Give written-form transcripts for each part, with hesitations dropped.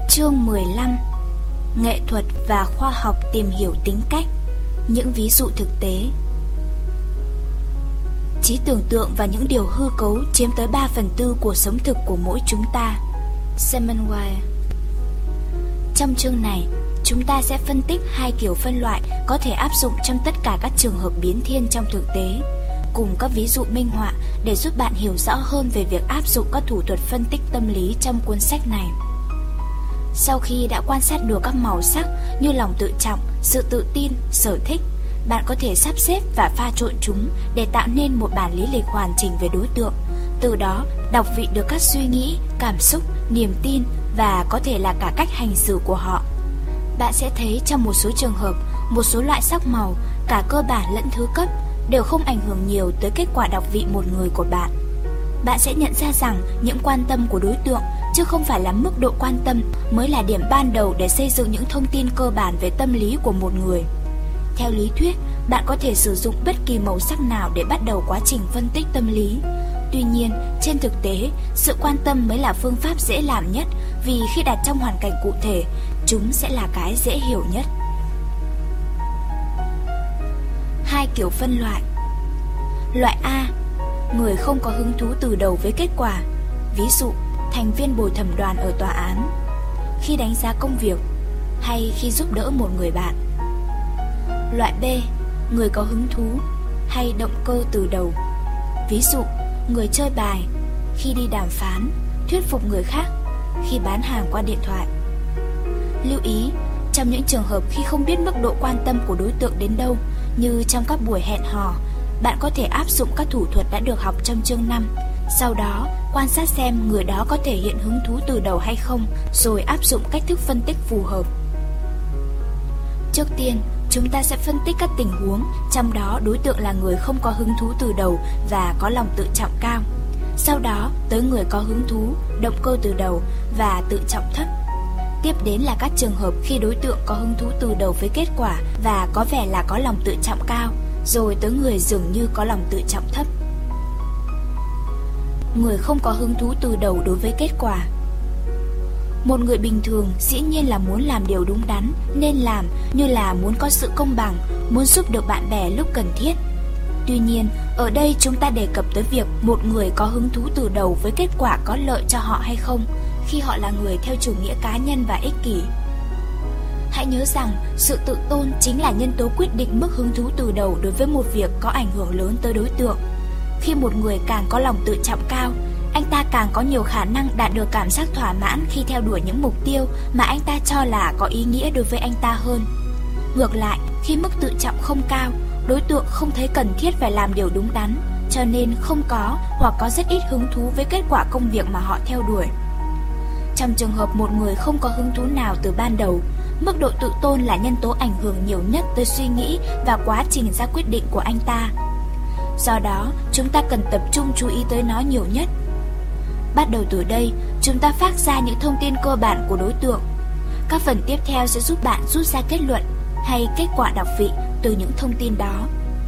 Chương 15. Nghệ thuật và khoa học tìm hiểu tính cách. Những ví dụ thực tế. Trí tưởng tượng và những điều hư cấu chiếm tới 3/4 cuộc sống thực của mỗi chúng ta. Semmelweis. Trong chương này, chúng ta sẽ phân tích hai kiểu phân loại có thể áp dụng trong tất cả các trường hợp biến thiên trong thực tế, cùng các ví dụ minh họa để giúp bạn hiểu rõ hơn về việc áp dụng các thủ thuật phân tích tâm lý trong cuốn sách này. Sau khi đã quan sát được các màu sắc như lòng tự trọng, sự tự tin, sở thích, bạn có thể sắp xếp và pha trộn chúng để tạo nên một bản lý lịch hoàn chỉnh về đối tượng. Từ đó, đọc vị được các suy nghĩ, cảm xúc, niềm tin và có thể là cả cách hành xử của họ. Bạn sẽ thấy trong một số trường hợp, một số loại sắc màu, cả cơ bản lẫn thứ cấp, đều không ảnh hưởng nhiều tới kết quả đọc vị một người của bạn. Bạn sẽ nhận ra rằng những quan tâm của đối tượng, chứ không phải là mức độ quan tâm, mới là điểm ban đầu để xây dựng những thông tin cơ bản về tâm lý của một người. Theo lý thuyết, bạn có thể sử dụng bất kỳ màu sắc nào để bắt đầu quá trình phân tích tâm lý. Tuy nhiên, trên thực tế, sự quan tâm mới là phương pháp dễ làm nhất, vì khi đặt trong hoàn cảnh cụ thể, chúng sẽ là cái dễ hiểu nhất. Hai kiểu phân loại. Loại A, người không có hứng thú từ đầu với kết quả. Ví dụ, thành viên bồi thẩm đoàn ở tòa án, khi đánh giá công việc, hay khi giúp đỡ một người bạn. Loại B, người có hứng thú hay động cơ từ đầu. Ví dụ, người chơi bài, khi đi đàm phán, thuyết phục người khác, khi bán hàng qua điện thoại. Lưu ý, trong những trường hợp khi không biết mức độ quan tâm của đối tượng đến đâu, như trong các buổi hẹn hò, bạn có thể áp dụng các thủ thuật đã được học trong chương 5. Sau đó, quan sát xem người đó có thể hiện hứng thú từ đầu hay không, rồi áp dụng cách thức phân tích phù hợp. Trước tiên, chúng ta sẽ phân tích các tình huống, trong đó đối tượng là người không có hứng thú từ đầu và có lòng tự trọng cao. Sau đó, tới người có hứng thú, động cơ từ đầu và tự trọng thấp. Tiếp đến là các trường hợp khi đối tượng có hứng thú từ đầu với kết quả và có vẻ là có lòng tự trọng cao, rồi tới người dường như có lòng tự trọng thấp. Người không có hứng thú từ đầu đối với kết quả. Một người bình thường dĩ nhiên là muốn làm điều đúng đắn, nên làm, như là muốn có sự công bằng, muốn giúp được bạn bè lúc cần thiết. Tuy nhiên, ở đây chúng ta đề cập tới việc một người có hứng thú từ đầu với kết quả có lợi cho họ hay không, khi họ là người theo chủ nghĩa cá nhân và ích kỷ. Hãy nhớ rằng, sự tự tôn chính là nhân tố quyết định mức hứng thú từ đầu đối với một việc có ảnh hưởng lớn tới đối tượng. Khi một người càng có lòng tự trọng cao, anh ta càng có nhiều khả năng đạt được cảm giác thỏa mãn khi theo đuổi những mục tiêu mà anh ta cho là có ý nghĩa đối với anh ta hơn. Ngược lại, khi mức tự trọng không cao, đối tượng không thấy cần thiết phải làm điều đúng đắn, cho nên không có hoặc có rất ít hứng thú với kết quả công việc mà họ theo đuổi. Trong trường hợp một người không có hứng thú nào từ ban đầu, mức độ tự tôn là nhân tố ảnh hưởng nhiều nhất tới suy nghĩ và quá trình ra quyết định của anh ta. Do đó, chúng ta cần tập trung chú ý tới nó nhiều nhất. Bắt đầu từ đây, chúng ta phát ra những thông tin cơ bản của đối tượng. Các phần tiếp theo sẽ giúp bạn rút ra kết luận hay kết quả đọc vị từ những thông tin đó.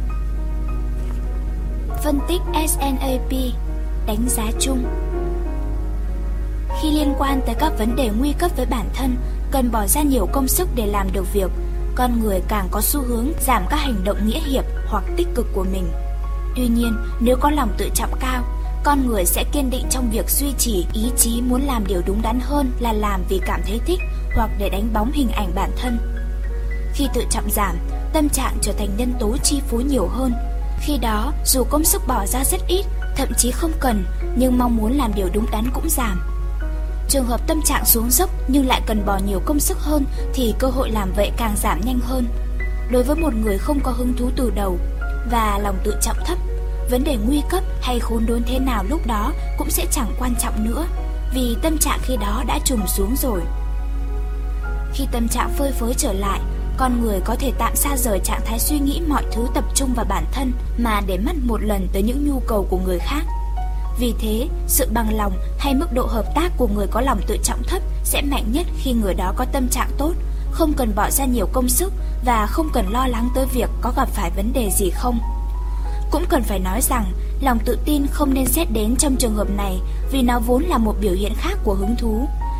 Phân tích SNAP, đánh giá chung. Khi liên quan tới các vấn đề nguy cấp với bản thân, cần bỏ ra nhiều công sức để làm được việc, con người càng có xu hướng giảm các hành động nghĩa hiệp hoặc tích cực của mình. Tuy nhiên, nếu có lòng tự trọng cao, con người sẽ kiên định trong việc duy trì ý chí muốn làm điều đúng đắn hơn là làm vì cảm thấy thích hoặc để đánh bóng hình ảnh bản thân. Khi tự trọng giảm, tâm trạng trở thành nhân tố chi phối nhiều hơn. Khi đó, dù công sức bỏ ra rất ít, thậm chí không cần, nhưng mong muốn làm điều đúng đắn cũng giảm. Trường hợp tâm trạng xuống dốc nhưng lại cần bỏ nhiều công sức hơn thì cơ hội làm vậy càng giảm nhanh hơn. Đối với một người không có hứng thú từ đầu và lòng tự trọng thấp, vấn đề nguy cấp hay khốn đốn thế nào lúc đó cũng sẽ chẳng quan trọng nữa, vì tâm trạng khi đó đã trùng xuống rồi. Khi tâm trạng phơi phới trở lại, con người có thể tạm xa rời trạng thái suy nghĩ mọi thứ tập trung vào bản thân mà để mắt một lần tới những nhu cầu của người khác. Vì thế, sự bằng lòng hay mức độ hợp tác của người có lòng tự trọng thấp sẽ mạnh nhất khi người đó có tâm trạng tốt, không cần bỏ ra nhiều công sức và không cần lo lắng tới việc có gặp phải vấn đề gì không. Cũng cần phải nói rằng, lòng tự tin không nên xét đến trong trường hợp này vì nó vốn là một biểu hiện khác của hứng thú.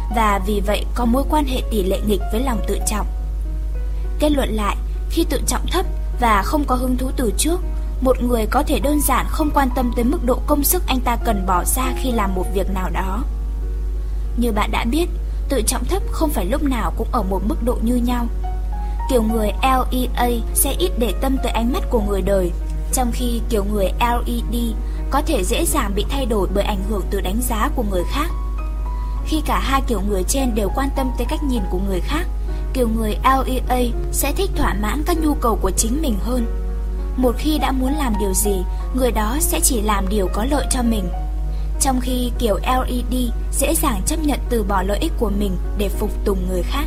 và vì vậy có mối quan hệ tỷ lệ nghịch với lòng tự trọng. Kết luận lại, khi tự trọng thấp và không có hứng thú từ trước, một người có thể đơn giản không quan tâm tới mức độ công sức anh ta cần bỏ ra khi làm một việc nào đó. Như bạn đã biết, tự trọng thấp không phải lúc nào cũng ở một mức độ như nhau. Kiểu người LEA sẽ ít để tâm tới ánh mắt của người đời, trong khi kiểu người LED có thể dễ dàng bị thay đổi bởi ảnh hưởng từ đánh giá của người khác. Khi cả hai kiểu người trên đều quan tâm tới cách nhìn của người khác, kiểu người LEA sẽ thích thỏa mãn các nhu cầu của chính mình hơn. Một khi đã muốn làm điều gì, người đó sẽ chỉ làm điều có lợi cho mình. Trong khi kiểu LED dễ dàng chấp nhận từ bỏ lợi ích của mình để phục tùng người khác.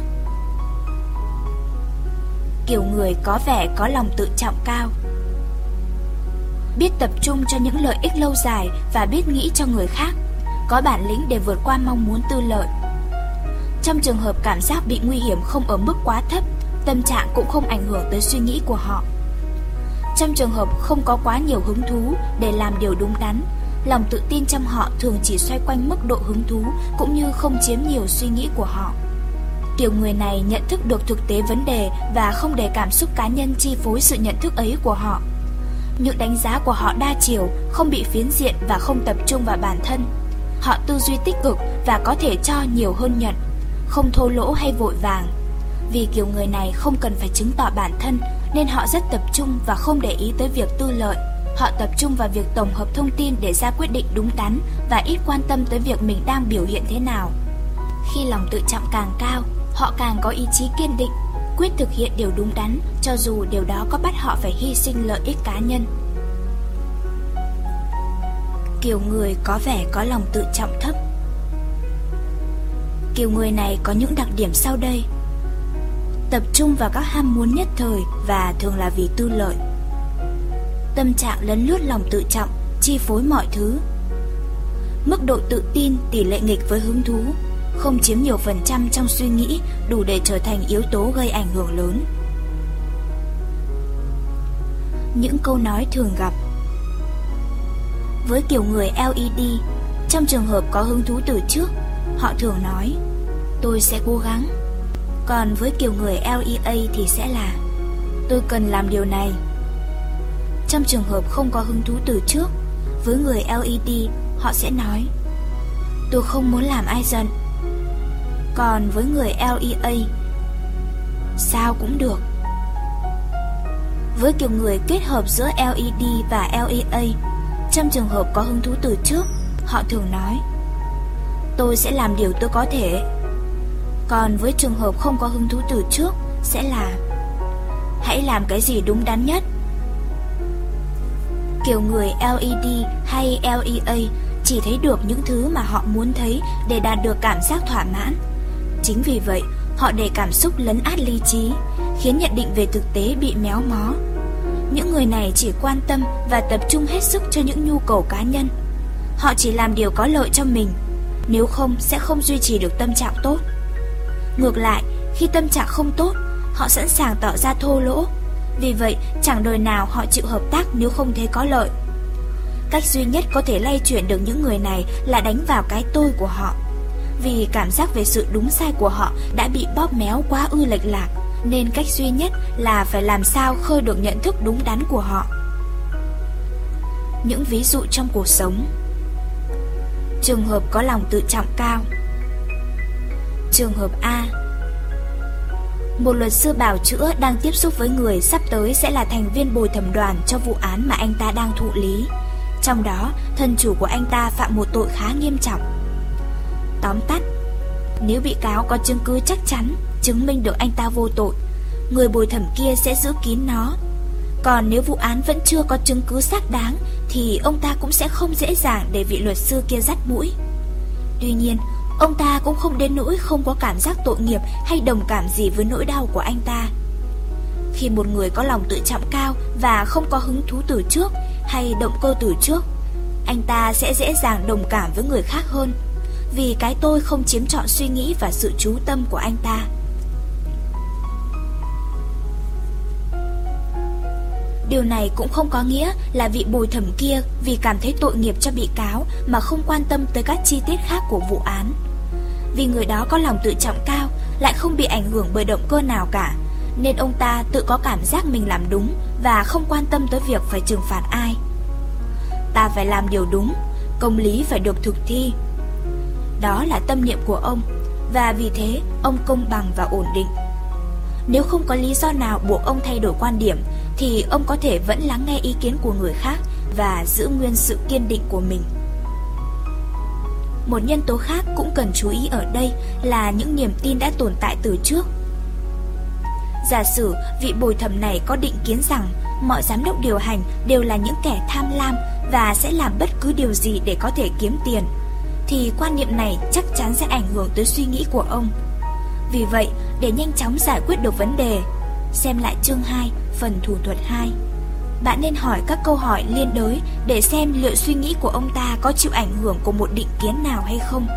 Kiểu người có vẻ có lòng tự trọng cao. Biết tập trung cho những lợi ích lâu dài và biết nghĩ cho người khác, có bản lĩnh để vượt qua mong muốn tư lợi. Trong trường hợp cảm giác bị nguy hiểm không ở mức quá thấp, tâm trạng cũng không ảnh hưởng tới suy nghĩ của họ. Trong trường hợp không có quá nhiều hứng thú để làm điều đúng đắn, lòng tự tin trong họ thường chỉ xoay quanh mức độ hứng thú cũng như không chiếm nhiều suy nghĩ của họ. Kiểu người này nhận thức được thực tế vấn đề và không để cảm xúc cá nhân chi phối sự nhận thức ấy của họ. Những đánh giá của họ đa chiều, không bị phiến diện và không tập trung vào bản thân. Họ tư duy tích cực và có thể cho nhiều hơn nhận, không thô lỗ hay vội vàng. Vì kiểu người này không cần phải chứng tỏ bản thân nên họ rất tập trung và không để ý tới việc tư lợi. Họ tập trung vào việc tổng hợp thông tin để ra quyết định đúng đắn và ít quan tâm tới việc mình đang biểu hiện thế nào. Khi lòng tự trọng càng cao, họ càng có ý chí kiên định, quyết thực hiện điều đúng đắn cho dù điều đó có bắt họ phải hy sinh lợi ích cá nhân. Kiểu người có vẻ có lòng tự trọng thấp. Kiểu người này có những đặc điểm sau đây: tập trung vào các ham muốn nhất thời và thường là vì tư lợi. Tâm trạng lấn lướt lòng tự trọng, chi phối mọi thứ. Mức độ tự tin tỷ lệ nghịch với hứng thú, không chiếm nhiều phần trăm trong suy nghĩ đủ để trở thành yếu tố gây ảnh hưởng lớn. Những câu nói thường gặp. Với kiểu người LED, trong trường hợp có hứng thú từ trước, họ thường nói tôi sẽ cố gắng. Còn với kiểu người LEA thì sẽ là tôi cần làm điều này. Trong trường hợp không có hứng thú từ trước, với người LED, họ sẽ nói tôi không muốn làm ai giận. Còn với người LEA, sao cũng được. Với kiểu người kết hợp giữa LED và LEA, trong trường hợp có hứng thú từ trước, họ thường nói tôi sẽ làm điều tôi có thể. Còn với trường hợp không có hứng thú từ trước, sẽ là hãy làm cái gì đúng đắn nhất. Kiểu người LED hay LEA chỉ thấy được những thứ mà họ muốn thấy để đạt được cảm giác thỏa mãn. Chính vì vậy, họ để cảm xúc lấn át lý trí, khiến nhận định về thực tế bị méo mó. Những người này chỉ quan tâm và tập trung hết sức cho những nhu cầu cá nhân. Họ chỉ làm điều có lợi cho mình, nếu không sẽ không duy trì được tâm trạng tốt. Ngược lại, khi tâm trạng không tốt, họ sẵn sàng tỏ ra thô lỗ. Vì vậy, chẳng đời nào họ chịu hợp tác nếu không thấy có lợi. Cách duy nhất có thể lay chuyển được những người này là đánh vào cái tôi của họ. Vì cảm giác về sự đúng sai của họ đã bị bóp méo quá ư lệch lạc, nên cách duy nhất là phải làm sao khơi được nhận thức đúng đắn của họ. Những ví dụ trong cuộc sống. Trường hợp có lòng tự trọng cao. Trường hợp A. Một luật sư bào chữa đang tiếp xúc với người sắp tới sẽ là thành viên bồi thẩm đoàn cho vụ án mà anh ta đang thụ lý. Trong đó, thân chủ của anh ta phạm một tội khá nghiêm trọng. Tóm tắt, nếu bị cáo có chứng cứ chắc chắn chứng minh được anh ta vô tội, người bồi thẩm kia sẽ giữ kín nó. Còn nếu vụ án vẫn chưa có chứng cứ xác đáng thì ông ta cũng sẽ không dễ dàng để vị luật sư kia dắt mũi. Tuy nhiên, ông ta cũng không đến nỗi không có cảm giác tội nghiệp hay đồng cảm gì với nỗi đau của anh ta. Khi một người có lòng tự trọng cao và không có hứng thú từ trước hay động cơ từ trước, anh ta sẽ dễ dàng đồng cảm với người khác hơn, vì cái tôi không chiếm trọn suy nghĩ và sự chú tâm của anh ta. Điều này cũng không có nghĩa là vị bồi thẩm kia vì cảm thấy tội nghiệp cho bị cáo mà không quan tâm tới các chi tiết khác của vụ án. Vì người đó có lòng tự trọng cao, lại không bị ảnh hưởng bởi động cơ nào cả, nên ông ta tự có cảm giác mình làm đúng và không quan tâm tới việc phải trừng phạt ai. Ta phải làm điều đúng, công lý phải được thực thi. Đó là tâm niệm của ông, và vì thế ông công bằng và ổn định. Nếu không có lý do nào buộc ông thay đổi quan điểm, thì ông có thể vẫn lắng nghe ý kiến của người khác và giữ nguyên sự kiên định của mình. Một nhân tố khác cũng cần chú ý ở đây là những niềm tin đã tồn tại từ trước. Giả sử vị bồi thẩm này có định kiến rằng mọi giám đốc điều hành đều là những kẻ tham lam và sẽ làm bất cứ điều gì để có thể kiếm tiền, thì quan niệm này chắc chắn sẽ ảnh hưởng tới suy nghĩ của ông. Vì vậy, để nhanh chóng giải quyết được vấn đề, xem lại chương 2, phần thủ thuật 2. Bạn nên hỏi các câu hỏi liên đới để xem liệu suy nghĩ của ông ta có chịu ảnh hưởng của một định kiến nào hay không.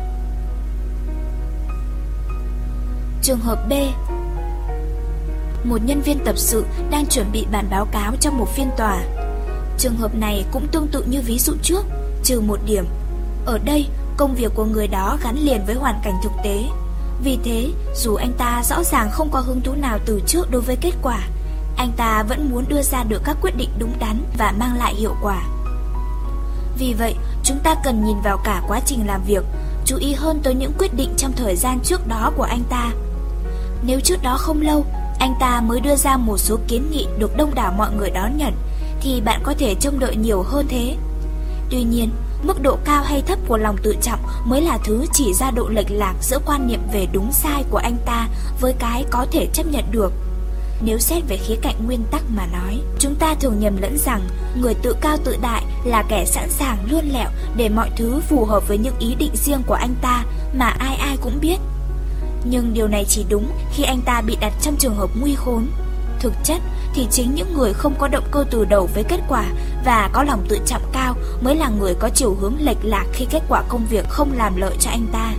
Trường hợp B. Một nhân viên tập sự đang chuẩn bị bản báo cáo trong một phiên tòa. Trường hợp này cũng tương tự như ví dụ trước, trừ một điểm. Ở đây, công việc của người đó gắn liền với hoàn cảnh thực tế. Vì thế, dù anh ta rõ ràng không có hứng thú nào từ trước đối với kết quả, anh ta vẫn muốn đưa ra được các quyết định đúng đắn và mang lại hiệu quả. Vì vậy, chúng ta cần nhìn vào cả quá trình làm việc, chú ý hơn tới những quyết định trong thời gian trước đó của anh ta. Nếu trước đó không lâu, anh ta mới đưa ra một số kiến nghị được đông đảo mọi người đón nhận, thì bạn có thể trông đợi nhiều hơn thế. Tuy nhiên, mức độ cao hay thấp của lòng tự trọng mới là thứ chỉ ra độ lệch lạc giữa quan niệm về đúng sai của anh ta với cái có thể chấp nhận được. Nếu xét về khía cạnh nguyên tắc mà nói, chúng ta thường nhầm lẫn rằng người tự cao tự đại là kẻ sẵn sàng luôn lẹo để mọi thứ phù hợp với những ý định riêng của anh ta mà ai ai cũng biết. Nhưng điều này chỉ đúng khi anh ta bị đặt trong trường hợp nguy khốn. Thực chất thì chính những người không có động cơ từ đầu với kết quả và có lòng tự trọng cao mới là người có chiều hướng lệch lạc khi kết quả công việc không làm lợi cho anh ta.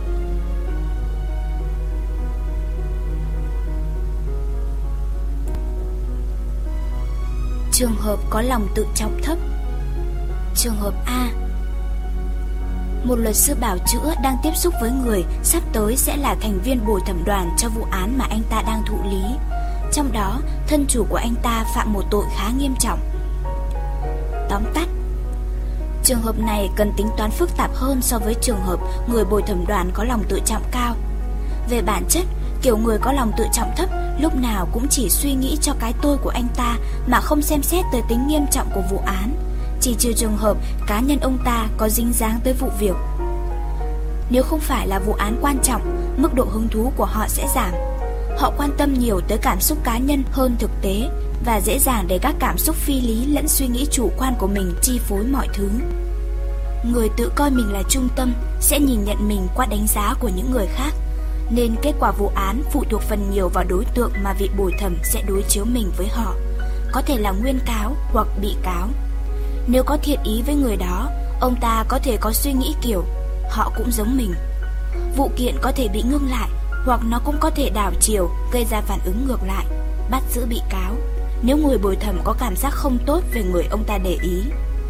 Trường hợp có lòng tự trọng thấp. Trường hợp A. Một luật sư bào chữa đang tiếp xúc với người sắp tới sẽ là thành viên bồi thẩm đoàn cho vụ án mà anh ta đang thụ lý. Trong đó, thân chủ của anh ta phạm một tội khá nghiêm trọng. Tóm tắt, trường hợp này cần tính toán phức tạp hơn so với trường hợp người bồi thẩm đoàn có lòng tự trọng cao. Về bản chất, kiểu người có lòng tự trọng thấp lúc nào cũng chỉ suy nghĩ cho cái tôi của anh ta mà không xem xét tới tính nghiêm trọng của vụ án, chỉ trừ trường hợp cá nhân ông ta có dính dáng tới vụ việc. Nếu không phải là vụ án quan trọng, mức độ hứng thú của họ sẽ giảm. Họ quan tâm nhiều tới cảm xúc cá nhân hơn thực tế và dễ dàng để các cảm xúc phi lý lẫn suy nghĩ chủ quan của mình chi phối mọi thứ. Người tự coi mình là trung tâm sẽ nhìn nhận mình qua đánh giá của những người khác, nên kết quả vụ án phụ thuộc phần nhiều vào đối tượng mà vị bồi thẩm sẽ đối chiếu mình với họ, có thể là nguyên cáo hoặc bị cáo. Nếu có thiện ý với người đó, ông ta có thể có suy nghĩ kiểu họ cũng giống mình. Vụ kiện có thể bị ngưng lại, hoặc nó cũng có thể đảo chiều, gây ra phản ứng ngược lại, bắt giữ bị cáo, nếu người bồi thẩm có cảm giác không tốt về người ông ta để ý.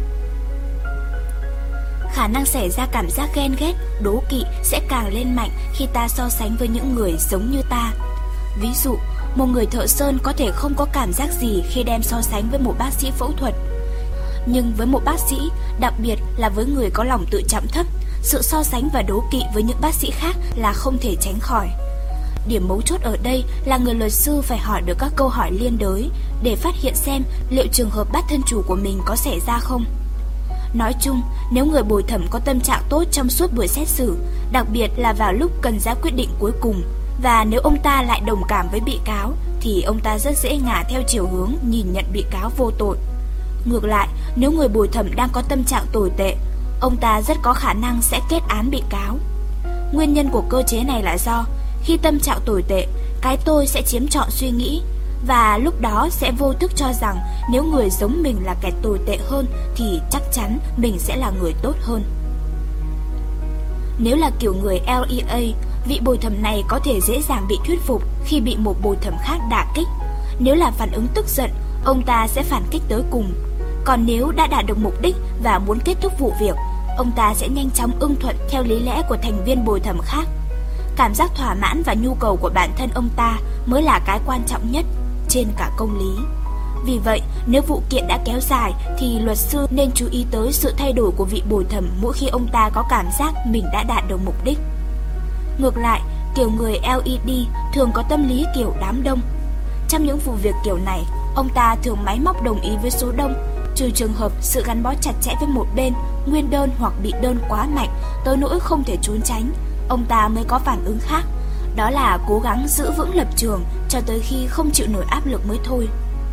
Khả năng xảy ra cảm giác ghen ghét, đố kỵ sẽ càng lên mạnh khi ta so sánh với những người giống như ta. Ví dụ, một người thợ sơn có thể không có cảm giác gì khi đem so sánh với một bác sĩ phẫu thuật. Nhưng với một bác sĩ, đặc biệt là với người có lòng tự trọng thấp, sự so sánh và đố kỵ với những bác sĩ khác là không thể tránh khỏi. Điểm mấu chốt ở đây là người luật sư phải hỏi được các câu hỏi liên đới để phát hiện xem liệu trường hợp bắt thân chủ của mình có xảy ra không. Nói chung, nếu người bồi thẩm có tâm trạng tốt trong suốt buổi xét xử, đặc biệt là vào lúc cần ra quyết định cuối cùng, và nếu ông ta lại đồng cảm với bị cáo, thì ông ta rất dễ ngả theo chiều hướng nhìn nhận bị cáo vô tội. Ngược lại, nếu người bồi thẩm đang có tâm trạng tồi tệ, ông ta rất có khả năng sẽ kết án bị cáo. Nguyên nhân của cơ chế này là do khi tâm trạng tồi tệ, cái tôi sẽ chiếm trọn suy nghĩ, và lúc đó sẽ vô thức cho rằng nếu người giống mình là kẻ tồi tệ hơn thì chắc chắn mình sẽ là người tốt hơn. Nếu là kiểu người LEA, vị bồi thẩm này có thể dễ dàng bị thuyết phục khi bị một bồi thẩm khác đả kích. Nếu là phản ứng tức giận, ông ta sẽ phản kích tới cùng. Còn nếu đã đạt được mục đích và muốn kết thúc vụ việc, ông ta sẽ nhanh chóng ưng thuận theo lý lẽ của thành viên bồi thẩm khác. Cảm giác thỏa mãn và nhu cầu của bản thân ông ta mới là cái quan trọng nhất trên cả công lý. Vì vậy, nếu vụ kiện đã kéo dài thì luật sư nên chú ý tới sự thay đổi của vị bồi thẩm mỗi khi ông ta có cảm giác mình đã đạt được mục đích. Ngược lại, kiểu người LED thường có tâm lý kiểu đám đông. Trong những vụ việc kiểu này, ông ta thường máy móc đồng ý với số đông, trừ trường hợp sự gắn bó chặt chẽ với một bên, nguyên đơn hoặc bị đơn quá mạnh tới nỗi không thể trốn tránh, ông ta mới có phản ứng khác. Đó là cố gắng giữ vững lập trường cho tới khi không chịu nổi áp lực mới thôi.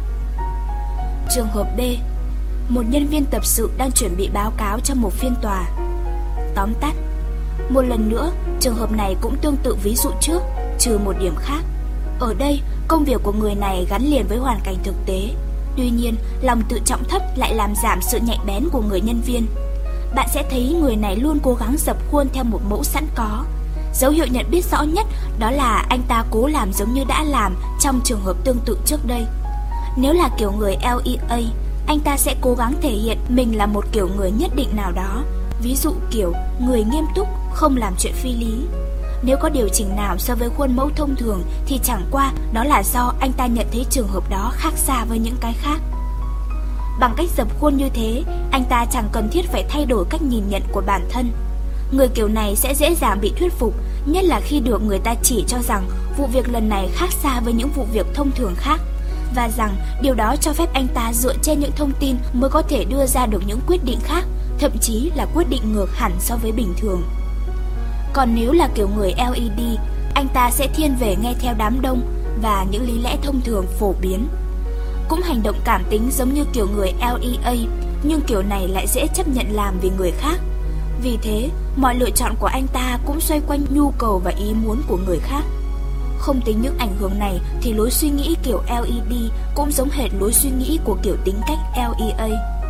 Trường hợp B. Một nhân viên tập sự đang chuẩn bị báo cáo cho một phiên tòa. Tóm tắt, một lần nữa, trường hợp này cũng tương tự ví dụ trước, trừ một điểm khác. Ở đây, công việc của người này gắn liền với hoàn cảnh thực tế. Tuy nhiên, lòng tự trọng thấp lại làm giảm sự nhạy bén của người nhân viên. Bạn sẽ thấy người này luôn cố gắng dập khuôn theo một mẫu sẵn có. Dấu hiệu nhận biết rõ nhất đó là anh ta cố làm giống như đã làm trong trường hợp tương tự trước đây. Nếu là kiểu người LEA, anh ta sẽ cố gắng thể hiện mình là một kiểu người nhất định nào đó. Ví dụ kiểu người nghiêm túc, không làm chuyện phi lý. Nếu có điều chỉnh nào so với khuôn mẫu thông thường thì chẳng qua đó là do anh ta nhận thấy trường hợp đó khác xa với những cái khác. Bằng cách dập khuôn như thế, anh ta chẳng cần thiết phải thay đổi cách nhìn nhận của bản thân. Người kiểu này sẽ dễ dàng bị thuyết phục, nhất là khi được người ta chỉ cho rằng vụ việc lần này khác xa với những vụ việc thông thường khác, và rằng điều đó cho phép anh ta dựa trên những thông tin mới có thể đưa ra được những quyết định khác, thậm chí là quyết định ngược hẳn so với bình thường. Còn nếu là kiểu người LED, anh ta sẽ thiên về nghe theo đám đông và những lý lẽ thông thường phổ biến. Cũng hành động cảm tính giống như kiểu người LEA, nhưng kiểu này lại dễ chấp nhận làm vì người khác. Vì thế, mọi lựa chọn của anh ta cũng xoay quanh nhu cầu và ý muốn của người khác. Không tính những ảnh hưởng này thì lối suy nghĩ kiểu LED cũng giống hệt lối suy nghĩ của kiểu tính cách LEA.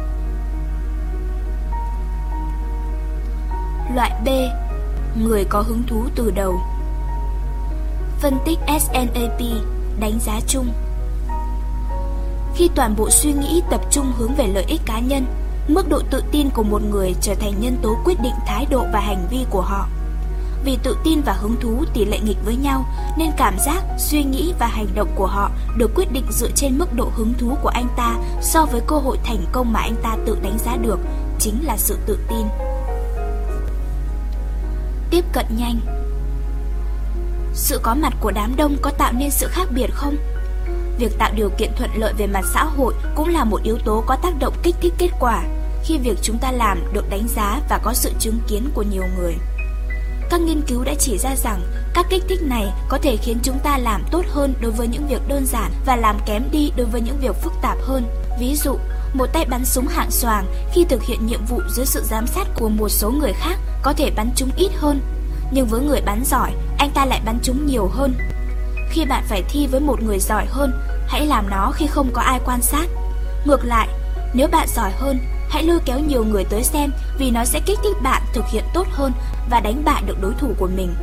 Loại B. Người có hứng thú từ đầu. Phân tích SNAP, đánh giá chung. Khi toàn bộ suy nghĩ tập trung hướng về lợi ích cá nhân, mức độ tự tin của một người trở thành nhân tố quyết định thái độ và hành vi của họ. Vì tự tin và hứng thú tỷ lệ nghịch với nhau, nên cảm giác, suy nghĩ và hành động của họ được quyết định dựa trên mức độ hứng thú của anh ta so với cơ hội thành công mà anh ta tự đánh giá được, chính là sự tự tin. Tiếp cận nhanh. Sự có mặt của đám đông có tạo nên sự khác biệt không? Việc tạo điều kiện thuận lợi về mặt xã hội cũng là một yếu tố có tác động kích thích kết quả khi việc chúng ta làm được đánh giá và có sự chứng kiến của nhiều người. Các nghiên cứu đã chỉ ra rằng các kích thích này có thể khiến chúng ta làm tốt hơn đối với những việc đơn giản và làm kém đi đối với những việc phức tạp hơn. Ví dụ, một tay bắn súng hạng xoàng khi thực hiện nhiệm vụ dưới sự giám sát của một số người khác có thể bắn trúng ít hơn, nhưng với người bắn giỏi, anh ta lại bắn trúng nhiều hơn. Khi bạn phải thi với một người giỏi hơn, hãy làm nó khi không có ai quan sát. Ngược lại, nếu bạn giỏi hơn, hãy lôi kéo nhiều người tới xem vì nó sẽ kích thích bạn thực hiện tốt hơn và đánh bại được đối thủ của mình.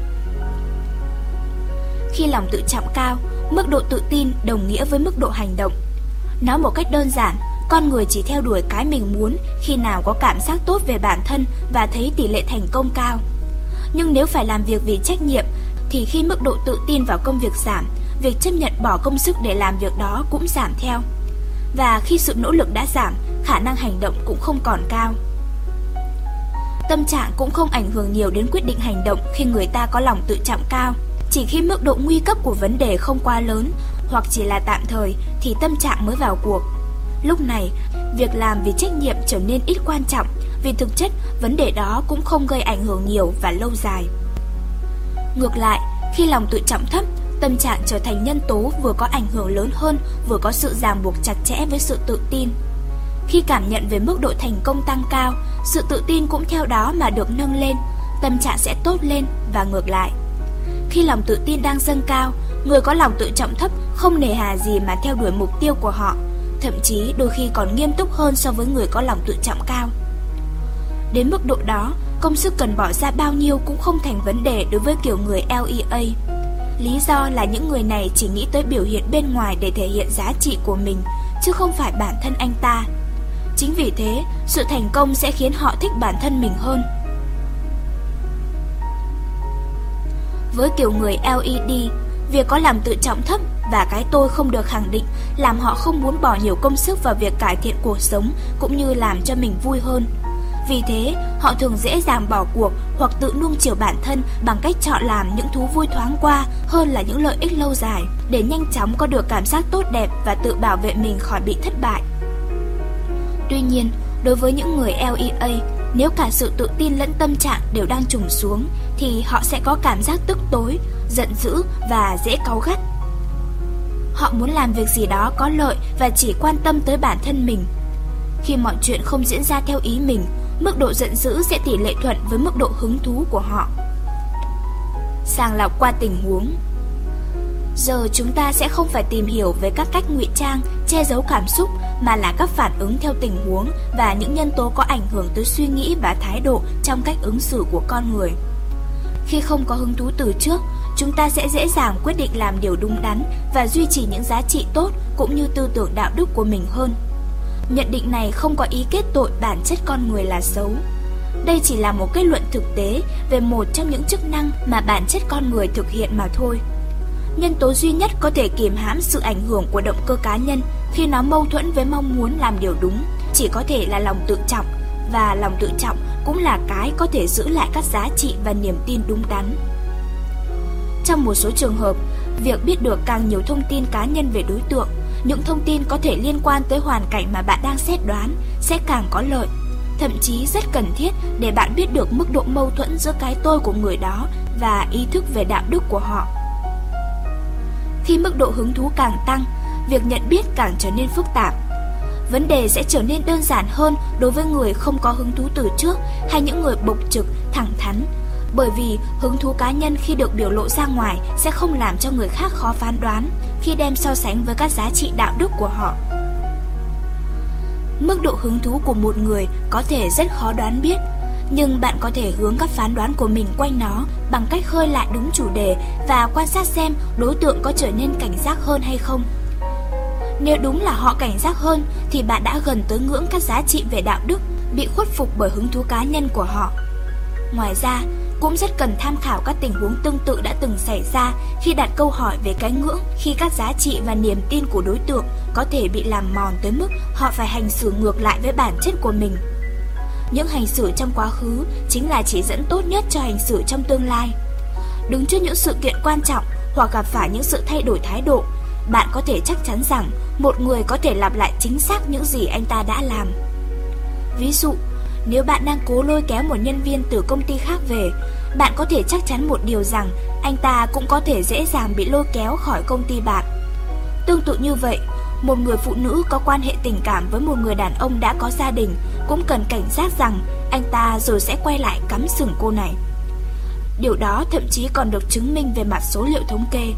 Khi lòng tự trọng cao, mức độ tự tin đồng nghĩa với mức độ hành động. Nói một cách đơn giản, con người chỉ theo đuổi cái mình muốn khi nào có cảm giác tốt về bản thân và thấy tỷ lệ thành công cao. Nhưng nếu phải làm việc vì trách nhiệm, thì khi mức độ tự tin vào công việc giảm, việc chấp nhận bỏ công sức để làm việc đó cũng giảm theo. Và khi sự nỗ lực đã giảm, khả năng hành động cũng không còn cao. Tâm trạng cũng không ảnh hưởng nhiều đến quyết định hành động khi người ta có lòng tự trọng cao. Chỉ khi mức độ nguy cấp của vấn đề không quá lớn hoặc chỉ là tạm thời thì tâm trạng mới vào cuộc. Lúc này, việc làm vì trách nhiệm trở nên ít quan trọng vì thực chất vấn đề đó cũng không gây ảnh hưởng nhiều và lâu dài. Ngược lại, khi lòng tự trọng thấp, tâm trạng trở thành nhân tố vừa có ảnh hưởng lớn hơn, vừa có sự ràng buộc chặt chẽ với sự tự tin. Khi cảm nhận về mức độ thành công tăng cao, sự tự tin cũng theo đó mà được nâng lên, tâm trạng sẽ tốt lên và ngược lại. Khi lòng tự tin đang dâng cao, người có lòng tự trọng thấp không nề hà gì mà theo đuổi mục tiêu của họ, thậm chí đôi khi còn nghiêm túc hơn so với người có lòng tự trọng cao. Đến mức độ đó, công sức cần bỏ ra bao nhiêu cũng không thành vấn đề đối với kiểu người LEA. Lý do là những người này chỉ nghĩ tới biểu hiện bên ngoài để thể hiện giá trị của mình, chứ không phải bản thân anh ta. Chính vì thế, sự thành công sẽ khiến họ thích bản thân mình hơn. Với kiểu người LED, việc có lòng tự trọng thấp và cái tôi không được khẳng định làm họ không muốn bỏ nhiều công sức vào việc cải thiện cuộc sống cũng như làm cho mình vui hơn. Vì thế, họ thường dễ dàng bỏ cuộc hoặc tự nuông chiều bản thân bằng cách chọn làm những thú vui thoáng qua hơn là những lợi ích lâu dài, để nhanh chóng có được cảm giác tốt đẹp và tự bảo vệ mình khỏi bị thất bại. Tuy nhiên, đối với những người LEA, nếu cả sự tự tin lẫn tâm trạng đều đang trùng xuống, thì họ sẽ có cảm giác tức tối, giận dữ và dễ cáu gắt. Họ muốn làm việc gì đó có lợi và chỉ quan tâm tới bản thân mình. Khi mọi chuyện không diễn ra theo ý mình, mức độ giận dữ sẽ tỷ lệ thuận với mức độ hứng thú của họ. Sàng lọc qua tình huống. Giờ chúng ta sẽ không phải tìm hiểu về các cách ngụy trang, che giấu cảm xúc, mà là các phản ứng theo tình huống và những nhân tố có ảnh hưởng tới suy nghĩ và thái độ trong cách ứng xử của con người. Khi không có hứng thú từ trước, chúng ta sẽ dễ dàng quyết định làm điều đúng đắn và duy trì những giá trị tốt cũng như tư tưởng đạo đức của mình hơn. Nhận định này không có ý kết tội bản chất con người là xấu. Đây chỉ là một kết luận thực tế về một trong những chức năng mà bản chất con người thực hiện mà thôi. Nhân tố duy nhất có thể kiềm hãm sự ảnh hưởng của động cơ cá nhân khi nó mâu thuẫn với mong muốn làm điều đúng chỉ có thể là lòng tự trọng, và lòng tự trọng cũng là cái có thể giữ lại các giá trị và niềm tin đúng đắn. Trong một số trường hợp, việc biết được càng nhiều thông tin cá nhân về đối tượng, những thông tin có thể liên quan tới hoàn cảnh mà bạn đang xét đoán sẽ càng có lợi, thậm chí rất cần thiết để bạn biết được mức độ mâu thuẫn giữa cái tôi của người đó và ý thức về đạo đức của họ. Khi mức độ hứng thú càng tăng, việc nhận biết càng trở nên phức tạp. Vấn đề sẽ trở nên đơn giản hơn đối với người không có hứng thú từ trước hay những người bộc trực, thẳng thắn, bởi vì hứng thú cá nhân khi được biểu lộ ra ngoài sẽ không làm cho người khác khó phán đoán khi đem so sánh với các giá trị đạo đức của họ. Mức độ hứng thú của một người có thể rất khó đoán biết, nhưng bạn có thể hướng các phán đoán của mình quanh nó bằng cách khơi lại đúng chủ đề và quan sát xem đối tượng có trở nên cảnh giác hơn hay không. Nếu đúng là họ cảnh giác hơn thì bạn đã gần tới ngưỡng các giá trị về đạo đức bị khuất phục bởi hứng thú cá nhân của họ. Ngoài ra, cũng rất cần tham khảo các tình huống tương tự đã từng xảy ra khi đặt câu hỏi về cái ngưỡng khi các giá trị và niềm tin của đối tượng có thể bị làm mòn tới mức họ phải hành xử ngược lại với bản chất của mình. Những hành xử trong quá khứ chính là chỉ dẫn tốt nhất cho hành xử trong tương lai. Đứng trước những sự kiện quan trọng hoặc gặp phải những sự thay đổi thái độ, bạn có thể chắc chắn rằng một người có thể lặp lại chính xác những gì anh ta đã làm. Ví dụ, nếu bạn đang cố lôi kéo một nhân viên từ công ty khác về, bạn có thể chắc chắn một điều rằng anh ta cũng có thể dễ dàng bị lôi kéo khỏi công ty bạn. Tương tự như vậy, một người phụ nữ có quan hệ tình cảm với một người đàn ông đã có gia đình cũng cần cảnh giác rằng anh ta rồi sẽ quay lại cắm sừng cô này. Điều đó thậm chí còn được chứng minh về mặt số liệu thống kê.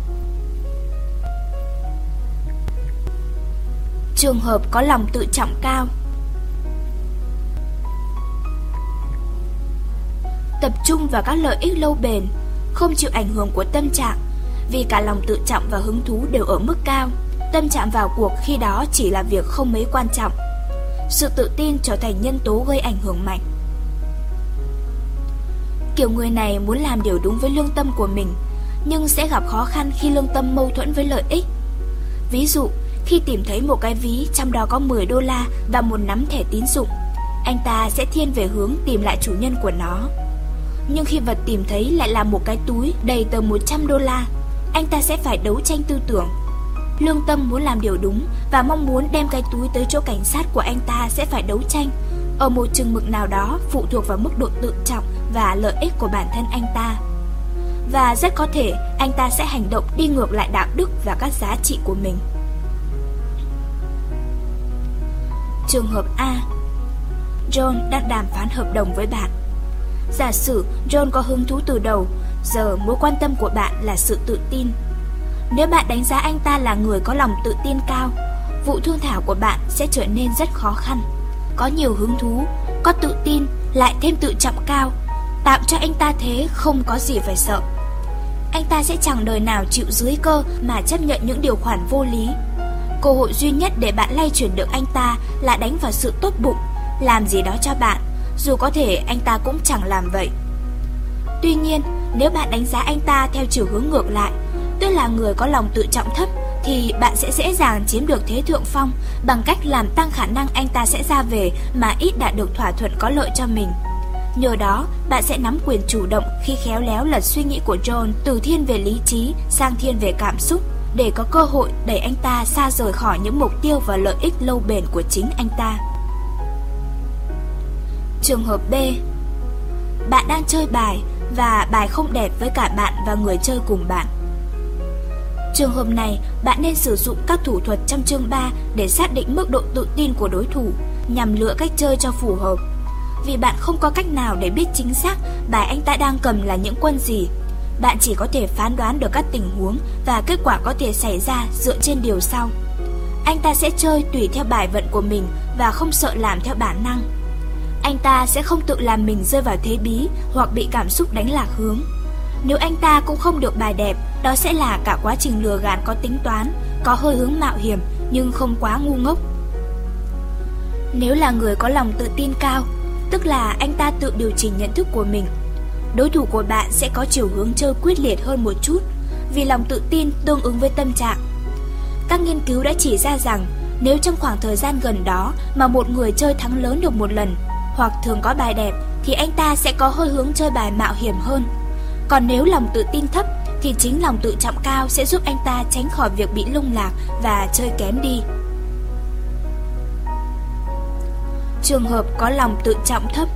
Trường hợp có lòng tự trọng cao. Tập trung vào các lợi ích lâu bền, không chịu ảnh hưởng của tâm trạng, vì cả lòng tự trọng và hứng thú đều ở mức cao. Tâm trạng vào cuộc khi đó chỉ là việc không mấy quan trọng. Sự tự tin trở thành nhân tố gây ảnh hưởng mạnh. Kiểu người này muốn làm điều đúng với lương tâm của mình, nhưng sẽ gặp khó khăn khi lương tâm mâu thuẫn với lợi ích. Ví dụ, khi tìm thấy một cái ví trong đó có 10 đô la và một nắm thẻ tín dụng, anh ta sẽ thiên về hướng tìm lại chủ nhân của nó. Nhưng khi vật tìm thấy lại là một cái túi đầy tờ 100 đô la, anh ta sẽ phải đấu tranh tư tưởng. Lương tâm muốn làm điều đúng và mong muốn đem cái túi tới chỗ cảnh sát của anh ta sẽ phải đấu tranh, ở một chừng mực nào đó phụ thuộc vào mức độ tự trọng và lợi ích của bản thân anh ta. Và rất có thể anh ta sẽ hành động đi ngược lại đạo đức và các giá trị của mình. Trường hợp A. John đang đàm phán hợp đồng với bạn. Giả sử John có hứng thú từ đầu, giờ mối quan tâm của bạn là sự tự tin. Nếu bạn đánh giá anh ta là người có lòng tự tin cao, vụ thương thảo của bạn sẽ trở nên rất khó khăn. Có nhiều hứng thú, có tự tin, lại thêm tự trọng cao, tạo cho anh ta thế không có gì phải sợ. Anh ta sẽ chẳng đời nào chịu dưới cơ mà chấp nhận những điều khoản vô lý. Cơ hội duy nhất để bạn lay chuyển được anh ta là đánh vào sự tốt bụng, làm gì đó cho bạn, dù có thể anh ta cũng chẳng làm vậy. Tuy nhiên, nếu bạn đánh giá anh ta theo chiều hướng ngược lại, tức là người có lòng tự trọng thấp, thì bạn sẽ dễ dàng chiếm được thế thượng phong bằng cách làm tăng khả năng anh ta sẽ ra về mà ít đạt được thỏa thuận có lợi cho mình. Nhờ đó, bạn sẽ nắm quyền chủ động khi khéo léo lật suy nghĩ của John từ thiên về lý trí sang thiên về cảm xúc, để có cơ hội đẩy anh ta xa rời khỏi những mục tiêu và lợi ích lâu bền của chính anh ta. Trường hợp B. Bạn đang chơi bài và bài không đẹp với cả bạn và người chơi cùng bạn. Trường hợp này, bạn nên sử dụng các thủ thuật trong chương 3 để xác định mức độ tự tin của đối thủ, nhằm lựa cách chơi cho phù hợp. Vì bạn không có cách nào để biết chính xác bài anh ta đang cầm là những quân gì. Bạn chỉ có thể phán đoán được các tình huống và kết quả có thể xảy ra dựa trên điều sau. Anh ta sẽ chơi tùy theo bài vận của mình và không sợ làm theo bản năng. Anh ta sẽ không tự làm mình rơi vào thế bí hoặc bị cảm xúc đánh lạc hướng. Nếu anh ta cũng không được bài đẹp, đó sẽ là cả quá trình lừa gạt có tính toán, có hơi hướng mạo hiểm nhưng không quá ngu ngốc. Nếu là người có lòng tự tin cao, tức là anh ta tự điều chỉnh nhận thức của mình, đối thủ của bạn sẽ có chiều hướng chơi quyết liệt hơn một chút, vì lòng tự tin tương ứng với tâm trạng. Các nghiên cứu đã chỉ ra rằng nếu trong khoảng thời gian gần đó mà một người chơi thắng lớn được một lần, hoặc thường có bài đẹp, thì anh ta sẽ có hơi hướng chơi bài mạo hiểm hơn. Còn nếu lòng tự tin thấp, thì chính lòng tự trọng cao sẽ giúp anh ta tránh khỏi việc bị lung lạc và chơi kém đi. Trường hợp có lòng tự trọng thấp.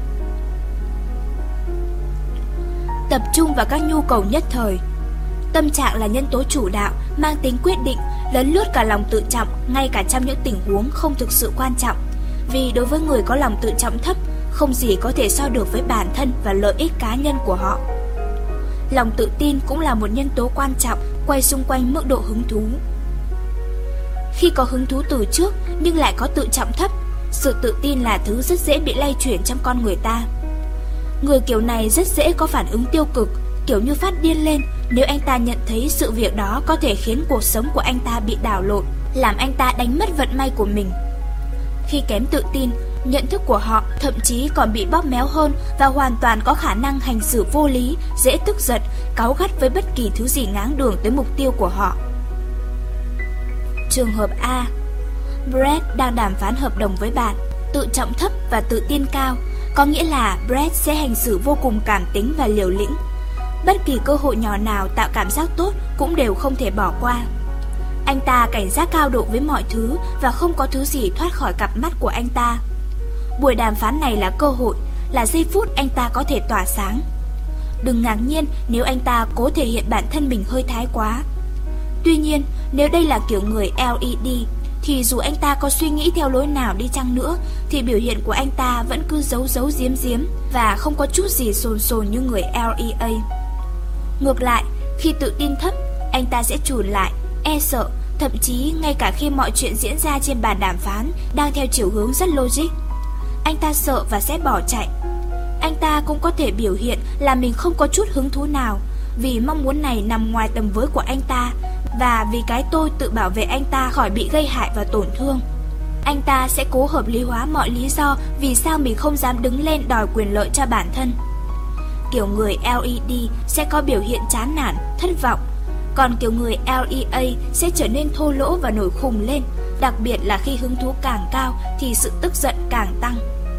Tập trung vào các nhu cầu nhất thời. Tâm trạng là nhân tố chủ đạo, mang tính quyết định, lấn lướt cả lòng tự trọng, ngay cả trong những tình huống không thực sự quan trọng. Vì đối với người có lòng tự trọng thấp, không gì có thể so được với bản thân và lợi ích cá nhân của họ. Lòng tự tin cũng là một nhân tố quan trọng quay xung quanh mức độ hứng thú. Khi có hứng thú từ trước nhưng lại có tự trọng thấp, sự tự tin là thứ rất dễ bị lay chuyển trong con người ta. Người kiểu này rất dễ có phản ứng tiêu cực, kiểu như phát điên lên nếu anh ta nhận thấy sự việc đó có thể khiến cuộc sống của anh ta bị đảo lộn, làm anh ta đánh mất vận may của mình. Khi kém tự tin, nhận thức của họ thậm chí còn bị bóp méo hơn và hoàn toàn có khả năng hành xử vô lý, dễ tức giận, cáu gắt với bất kỳ thứ gì ngáng đường tới mục tiêu của họ. Trường hợp A. Brett đang đàm phán hợp đồng với bạn, tự trọng thấp và tự tin cao, có nghĩa là Brett sẽ hành xử vô cùng cảm tính và liều lĩnh. Bất kỳ cơ hội nhỏ nào tạo cảm giác tốt cũng đều không thể bỏ qua. Anh ta cảnh giác cao độ với mọi thứ và không có thứ gì thoát khỏi cặp mắt của anh ta. Buổi đàm phán này là cơ hội, là giây phút anh ta có thể tỏa sáng. Đừng ngạc nhiên nếu anh ta cố thể hiện bản thân mình hơi thái quá. Tuy nhiên, nếu đây là kiểu người LED, thì dù anh ta có suy nghĩ theo lối nào đi chăng nữa, thì biểu hiện của anh ta vẫn cứ giấu giấu giếm giếm và không có chút gì sồn sồn như người LEA. Ngược lại, khi tự tin thấp, anh ta sẽ chùn lại, e sợ, thậm chí ngay cả khi mọi chuyện diễn ra trên bàn đàm phán đang theo chiều hướng rất logic, anh ta sợ và sẽ bỏ chạy. Anh ta cũng có thể biểu hiện là mình không có chút hứng thú nào, vì mong muốn này nằm ngoài tầm với của anh ta, và vì cái tôi tự bảo vệ anh ta khỏi bị gây hại và tổn thương. Anh ta sẽ cố hợp lý hóa mọi lý do vì sao mình không dám đứng lên đòi quyền lợi cho bản thân. Kiểu người LED sẽ có biểu hiện chán nản, thất vọng, còn kiểu người LEA sẽ trở nên thô lỗ và nổi khùng lên, đặc biệt là khi hứng thú càng cao thì sự tức giận càng tăng.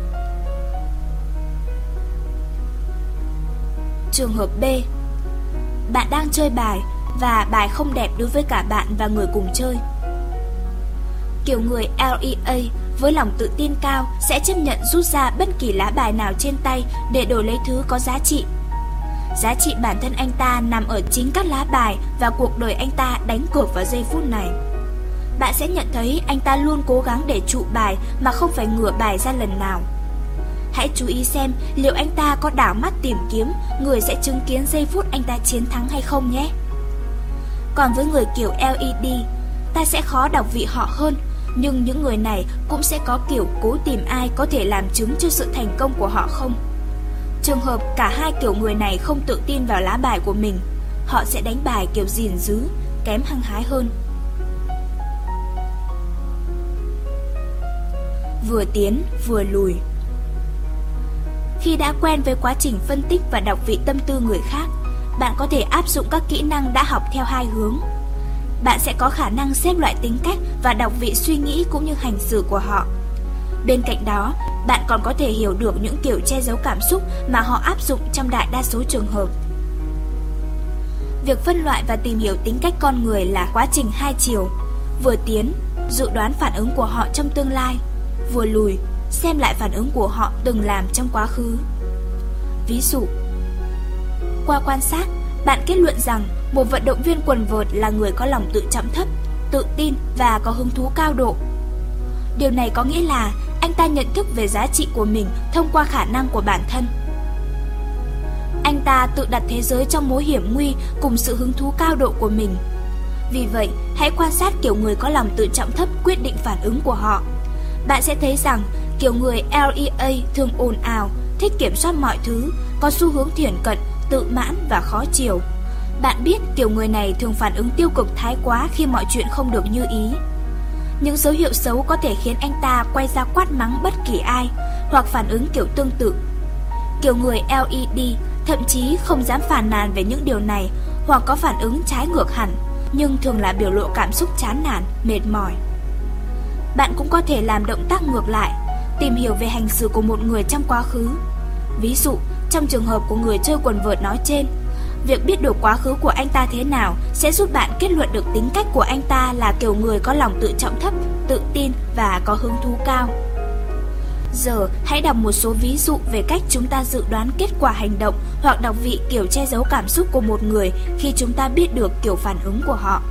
Trường hợp B. Bạn đang chơi bài và bài không đẹp đối với cả bạn và người cùng chơi. Kiểu người LEA với lòng tự tin cao sẽ chấp nhận rút ra bất kỳ lá bài nào trên tay để đổi lấy thứ có giá trị. Giá trị bản thân anh ta nằm ở chính các lá bài và cuộc đời anh ta đánh cược vào giây phút này. Bạn sẽ nhận thấy anh ta luôn cố gắng để trụ bài mà không phải ngửa bài ra lần nào. Hãy chú ý xem liệu anh ta có đảo mắt tìm kiếm người sẽ chứng kiến giây phút anh ta chiến thắng hay không nhé. Còn với người kiểu LED, ta sẽ khó đọc vị họ hơn, nhưng những người này cũng sẽ có kiểu cố tìm ai có thể làm chứng cho sự thành công của họ không. Trường hợp cả hai kiểu người này không tự tin vào lá bài của mình, họ sẽ đánh bài kiểu gìn giữ, kém hăng hái hơn. vừa tiến vừa lùi. Khi đã quen với quá trình phân tích và đọc vị tâm tư người khác, bạn có thể áp dụng các kỹ năng đã học theo hai hướng. Bạn sẽ có khả năng xếp loại tính cách và đọc vị suy nghĩ cũng như hành xử của họ. Bên cạnh đó, bạn còn có thể hiểu được những kiểu che giấu cảm xúc mà họ áp dụng trong đại đa số trường hợp. Việc phân loại và tìm hiểu tính cách con người là quá trình hai chiều. Vừa tiến, dự đoán phản ứng của họ trong tương lai. Vừa lùi, xem lại phản ứng của họ từng làm trong quá khứ. Ví dụ, qua quan sát, bạn kết luận rằng một vận động viên quần vợt là người có lòng tự trọng thấp, tự tin và có hứng thú cao độ. Điều này có nghĩa là anh ta nhận thức về giá trị của mình thông qua khả năng của bản thân. Anh ta tự đặt thế giới trong mối hiểm nguy cùng sự hứng thú cao độ của mình. Vì vậy, hãy quan sát kiểu người có lòng tự trọng thấp quyết định phản ứng của họ. Bạn sẽ thấy rằng kiểu người LEA thường ồn ào, thích kiểm soát mọi thứ, có xu hướng thiển cận, tự mãn và khó chiều. Bạn biết kiểu người này thường phản ứng tiêu cực thái quá khi mọi chuyện không được như ý. Những dấu hiệu xấu có thể khiến anh ta quay ra quát mắng bất kỳ ai, hoặc phản ứng kiểu tương tự. Kiểu người LED thậm chí không dám phàn nàn về những điều này, hoặc có phản ứng trái ngược hẳn, nhưng thường là biểu lộ cảm xúc chán nản, mệt mỏi. Bạn cũng có thể làm động tác ngược lại, tìm hiểu về hành xử của một người trong quá khứ. Ví dụ, trong trường hợp của người chơi quần vợt nói trên, việc biết được quá khứ của anh ta thế nào sẽ giúp bạn kết luận được tính cách của anh ta là kiểu người có lòng tự trọng thấp, tự tin và có hứng thú cao. Giờ, hãy đọc một số ví dụ về cách chúng ta dự đoán kết quả hành động hoặc đọc vị kiểu che giấu cảm xúc của một người khi chúng ta biết được kiểu phản ứng của họ.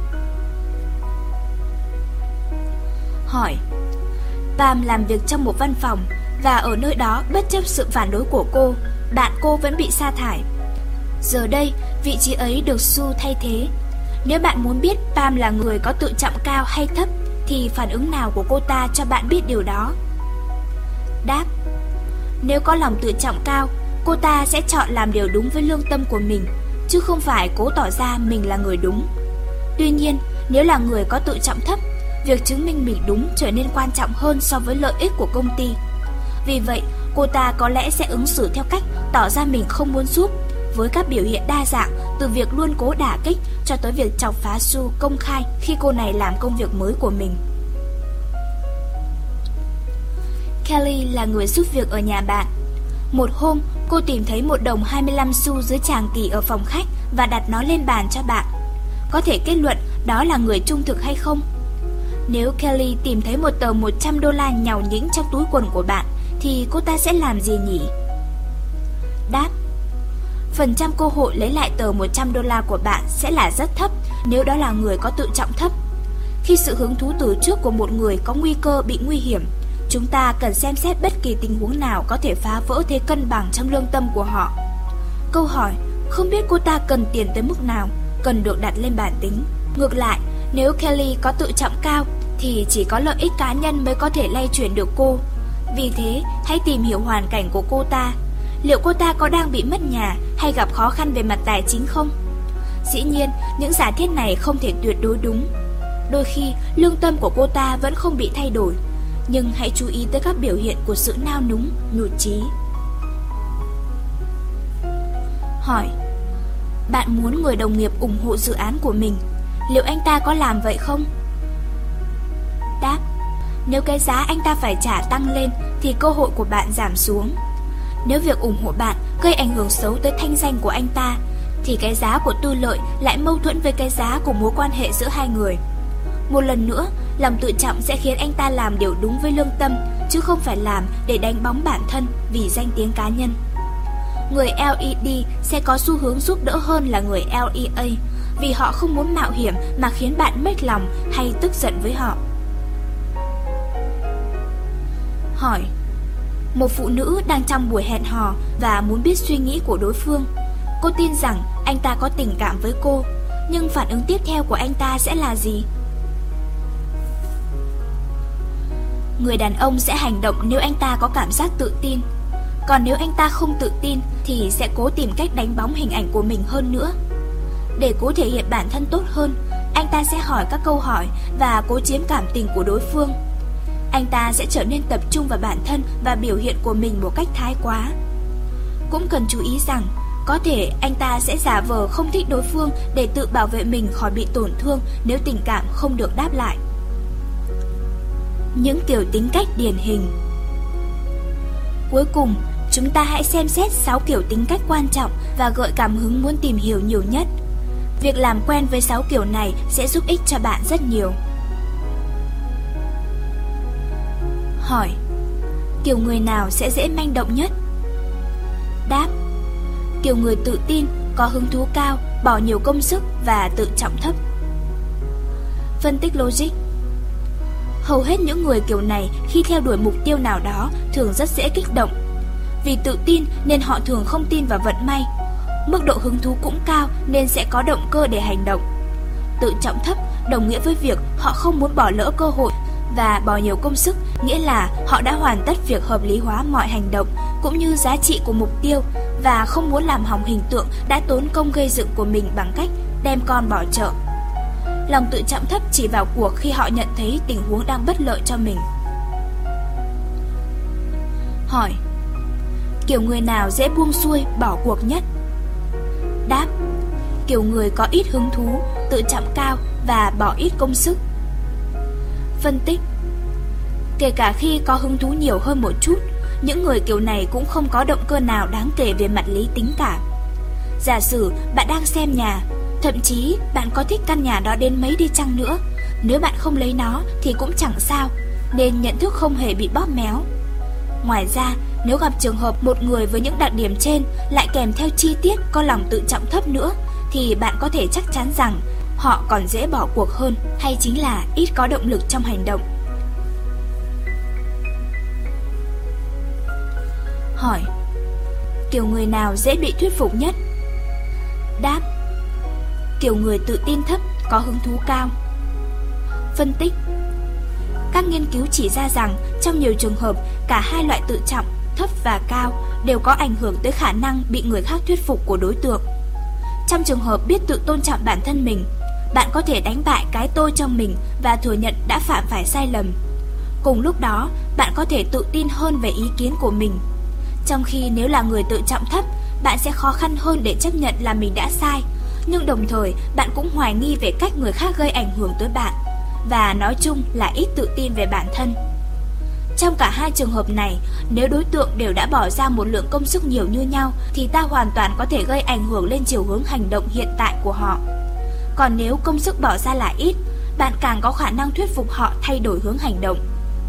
Hỏi: Pam làm việc trong một văn phòng và ở nơi đó, bất chấp sự phản đối của cô, bạn cô vẫn bị sa thải. Giờ đây, vị trí ấy được Sue thay thế. Nếu bạn muốn biết Pam là người có tự trọng cao hay thấp, thì phản ứng nào của cô ta cho bạn biết điều đó? Đáp: Nếu có lòng tự trọng cao, cô ta sẽ chọn làm điều đúng với lương tâm của mình, chứ không phải cố tỏ ra mình là người đúng. Tuy nhiên, nếu là người có tự trọng thấp, việc chứng minh mình đúng trở nên quan trọng hơn so với lợi ích của công ty. Vì vậy, cô ta có lẽ sẽ ứng xử theo cách tỏ ra mình không muốn giúp, với các biểu hiện đa dạng, từ việc luôn cố đả kích cho tới việc chọc phá Sue công khai khi cô này làm công việc mới của mình. Kelly là người giúp việc ở nhà bạn. Một hôm, cô tìm thấy một đồng 25 xu dưới tràng kỷ ở phòng khách và đặt nó lên bàn cho bạn. Có thể kết luận đó là người trung thực hay không? Nếu Kelly tìm thấy một tờ 100 đô la nhàu nhĩnh trong túi quần của bạn, thì cô ta sẽ làm gì nhỉ? Đáp: Phần trăm cơ hội lấy lại tờ 100 đô la của bạn sẽ là rất thấp nếu đó là người có tự trọng thấp. Khi sự hứng thú từ trước của một người có nguy cơ bị nguy hiểm, chúng ta cần xem xét bất kỳ tình huống nào có thể phá vỡ thế cân bằng trong lương tâm của họ. Câu hỏi: Không biết cô ta cần tiền tới mức nào, cần được đặt lên bàn tính. Ngược lại, nếu Kelly có tự trọng cao, thì chỉ có lợi ích cá nhân mới có thể lay chuyển được cô. Vì thế, hãy tìm hiểu hoàn cảnh của cô ta. Liệu cô ta có đang bị mất nhà hay gặp khó khăn về mặt tài chính không? Dĩ nhiên, những giả thiết này không thể tuyệt đối đúng. Đôi khi, lương tâm của cô ta vẫn không bị thay đổi. Nhưng hãy chú ý tới các biểu hiện của sự nao núng, nhụt chí. Hỏi: Bạn muốn người đồng nghiệp ủng hộ dự án của mình, liệu anh ta có làm vậy không? Đáp: Nếu cái giá anh ta phải trả tăng lên thì cơ hội của bạn giảm xuống. Nếu việc ủng hộ bạn gây ảnh hưởng xấu tới thanh danh của anh ta, thì cái giá của tư lợi lại mâu thuẫn với cái giá của mối quan hệ giữa hai người. Một lần nữa, lòng tự trọng sẽ khiến anh ta làm điều đúng với lương tâm, chứ không phải làm để đánh bóng bản thân vì danh tiếng cá nhân. Người LED sẽ có xu hướng giúp đỡ hơn là người LEA, vì họ không muốn mạo hiểm mà khiến bạn mếch lòng hay tức giận với họ. Hỏi: Một phụ nữ đang trong buổi hẹn hò và muốn biết suy nghĩ của đối phương. Cô tin rằng anh ta có tình cảm với cô, nhưng phản ứng tiếp theo của anh ta sẽ là gì? Người đàn ông sẽ hành động nếu anh ta có cảm giác tự tin. Còn nếu anh ta không tự tin thì sẽ cố tìm cách đánh bóng hình ảnh của mình hơn nữa. Để cố thể hiện bản thân tốt hơn, anh ta sẽ hỏi các câu hỏi và cố chiếm cảm tình của đối phương. anh ta sẽ trở nên tập trung vào bản thân và biểu hiện của mình một cách thái quá. Cũng cần chú ý rằng, có thể anh ta sẽ giả vờ không thích đối phương để tự bảo vệ mình khỏi bị tổn thương nếu tình cảm không được đáp lại. Những kiểu tính cách điển hình. Cuối cùng, chúng ta hãy xem xét 6 kiểu tính cách quan trọng và gợi cảm hứng muốn tìm hiểu nhiều nhất. Việc làm quen với 6 kiểu này sẽ giúp ích cho bạn rất nhiều. Hỏi: kiểu người nào sẽ dễ manh động nhất? Đáp: kiểu người tự tin, có hứng thú cao, bỏ nhiều công sức và tự trọng thấp. Phân tích logic. Hầu hết những người kiểu này khi theo đuổi mục tiêu nào đó thường rất dễ kích động. Vì tự tin nên họ thường không tin vào vận may. Mức độ hứng thú cũng cao nên sẽ có động cơ để hành động. Tự trọng thấp đồng nghĩa với việc họ không muốn bỏ lỡ cơ hội, và bỏ nhiều công sức nghĩa là họ đã hoàn tất việc hợp lý hóa mọi hành động cũng như giá trị của mục tiêu và không muốn làm hỏng hình tượng đã tốn công gây dựng của mình bằng cách đem con bỏ chợ. Lòng tự trọng thấp chỉ vào cuộc khi họ nhận thấy tình huống đang bất lợi cho mình. Hỏi: kiểu người nào dễ buông xuôi, bỏ cuộc nhất? Đáp: kiểu người có ít hứng thú, tự trọng cao và bỏ ít công sức. Phân tích. Kể cả khi có hứng thú nhiều hơn một chút, những người kiểu này cũng không có động cơ nào đáng kể về mặt lý tính cả. Giả sử bạn đang xem nhà, thậm chí bạn có thích căn nhà đó đến mấy đi chăng nữa, nếu bạn không lấy nó thì cũng chẳng sao, nên nhận thức không hề bị bóp méo. Ngoài ra, nếu gặp trường hợp một người với những đặc điểm trên lại kèm theo chi tiết có lòng tự trọng thấp nữa, thì bạn có thể chắc chắn rằng họ còn dễ bỏ cuộc hơn, hay chính là ít có động lực trong hành động. Hỏi: kiểu người nào dễ bị thuyết phục nhất? Đáp: kiểu người tự tin thấp, có hứng thú cao. Phân tích. Các nghiên cứu chỉ ra rằng trong nhiều trường hợp, cả hai loại tự trọng, thấp và cao đều có ảnh hưởng tới khả năng bị người khác thuyết phục của đối tượng. Trong trường hợp biết tự tôn trọng bản thân mình, bạn có thể đánh bại cái tôi trong mình và thừa nhận đã phạm phải sai lầm. Cùng lúc đó, bạn có thể tự tin hơn về ý kiến của mình. Trong khi nếu là người tự trọng thấp, bạn sẽ khó khăn hơn để chấp nhận là mình đã sai, nhưng đồng thời bạn cũng hoài nghi về cách người khác gây ảnh hưởng tới bạn, và nói chung là ít tự tin về bản thân. Trong cả hai trường hợp này, nếu đối tượng đều đã bỏ ra một lượng công sức nhiều như nhau, thì ta hoàn toàn có thể gây ảnh hưởng lên chiều hướng hành động hiện tại của họ. Còn nếu công sức bỏ ra là ít, bạn càng có khả năng thuyết phục họ thay đổi hướng hành động.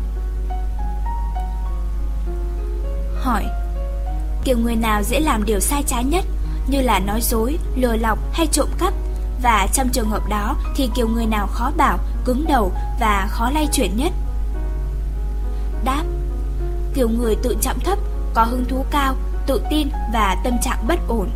Hỏi: kiểu người nào dễ làm điều sai trái nhất, như là nói dối, lừa lọc hay trộm cắp, và trong trường hợp đó thì kiểu người nào khó bảo, cứng đầu và khó lay chuyển nhất? Đáp: kiểu người tự trọng thấp, có hứng thú cao, tự tin và tâm trạng bất ổn.